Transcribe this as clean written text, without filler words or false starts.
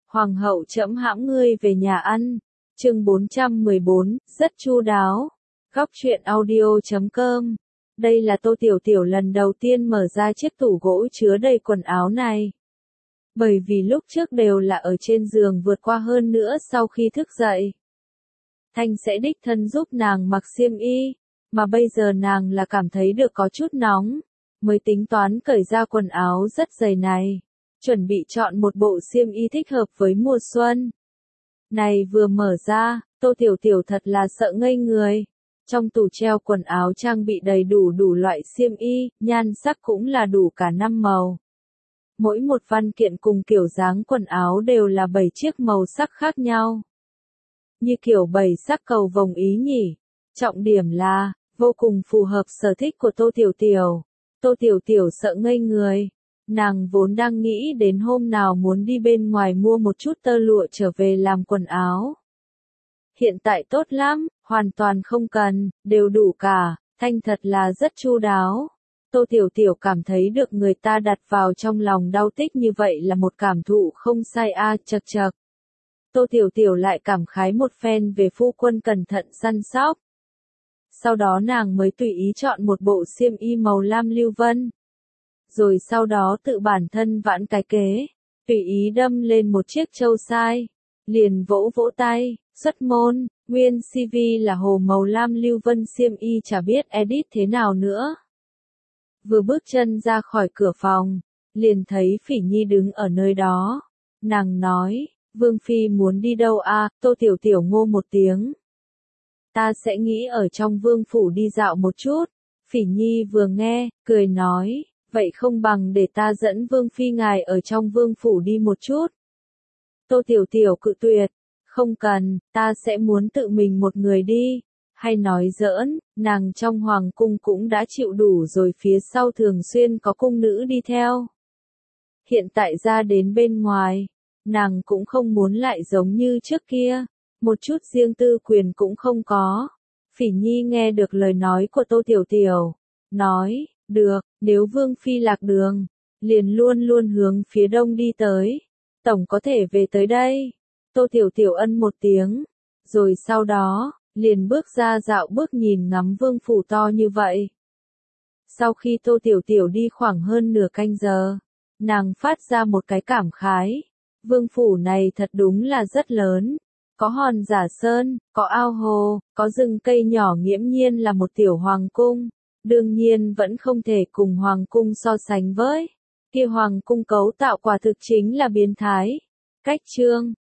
Hoàng hậu trẫm hãm ngươi về nhà ăn. Chương 414, rất chu đáo. Góc truyện audio.com. Đây là Tô Tiểu Tiểu lần đầu tiên mở ra chiếc tủ gỗ chứa đầy quần áo này. Bởi vì lúc trước đều là ở trên giường vượt qua, hơn nữa sau khi thức dậy, Thanh sẽ đích thân giúp nàng mặc xiêm y, mà bây giờ nàng là cảm thấy được có chút nóng, mới tính toán cởi ra quần áo rất dày này, chuẩn bị chọn một bộ xiêm y thích hợp với mùa xuân. Này vừa mở ra, Tô Tiểu Tiểu thật là sợ ngây người. Trong tủ treo quần áo trang bị đầy đủ loại xiêm y, nhan sắc cũng là đủ cả 5 màu. Mỗi một văn kiện cùng kiểu dáng quần áo đều là 7 chiếc màu sắc khác nhau. Như kiểu 7 sắc cầu vồng ý nhỉ. Trọng điểm là, vô cùng phù hợp sở thích của Tô Tiểu Tiểu. Tô Tiểu Tiểu sợ ngây người. Nàng vốn đang nghĩ đến hôm nào muốn đi bên ngoài mua một chút tơ lụa trở về làm quần áo. Hiện tại tốt lắm, hoàn toàn không cần, đều đủ cả, Thanh thật là rất chu đáo. Tô Tiểu Tiểu cảm thấy được người ta đặt vào trong lòng đau tích như vậy là một cảm thụ không sai a, chật chật. Tô Tiểu Tiểu lại cảm khái một phen về phu quân cẩn thận săn sóc. Sau đó nàng mới tùy ý chọn một bộ xiêm y màu lam lưu vân. Rồi sau đó tự bản thân vãn cái kế, tùy ý đâm lên một chiếc châu sai, liền vỗ vỗ tay, xuất môn, nguyên CV là hồ màu lam lưu vân xiêm y, chả biết edit thế nào nữa. Vừa bước chân ra khỏi cửa phòng, liền thấy Phỉ Nhi đứng ở nơi đó. Nàng nói, Vương Phi muốn đi đâu à? Tô Tiểu Tiểu ngô một tiếng. Ta sẽ nghĩ ở trong vương phủ đi dạo một chút. Phỉ Nhi vừa nghe, cười nói, vậy không bằng để ta dẫn Vương Phi ngài ở trong vương phủ đi một chút. Tô Tiểu Tiểu cự tuyệt, không cần, ta sẽ muốn tự mình một người đi. Hay nói giỡn, nàng trong hoàng cung cũng đã chịu đủ rồi, phía sau thường xuyên có cung nữ đi theo. Hiện tại ra đến bên ngoài, nàng cũng không muốn lại giống như trước kia, một chút riêng tư quyền cũng không có. Phỉ Nhi nghe được lời nói của Tô Tiểu Tiểu, nói, được, nếu Vương Phi lạc đường, liền luôn luôn hướng phía đông đi tới, tổng có thể về tới đây. Tô Tiểu Tiểu ân một tiếng, rồi sau đó, liền bước ra dạo bước nhìn ngắm vương phủ to như vậy. Sau khi Tô Tiểu Tiểu đi khoảng hơn nửa canh giờ, nàng phát ra một cái cảm khái. Vương phủ này thật đúng là rất lớn. Có hòn giả sơn, có ao hồ, có rừng cây nhỏ, nghiễm nhiên là một tiểu hoàng cung. Đương nhiên vẫn không thể cùng hoàng cung so sánh với. Kia hoàng cung cấu tạo quả thực chính là biến thái. Cách chương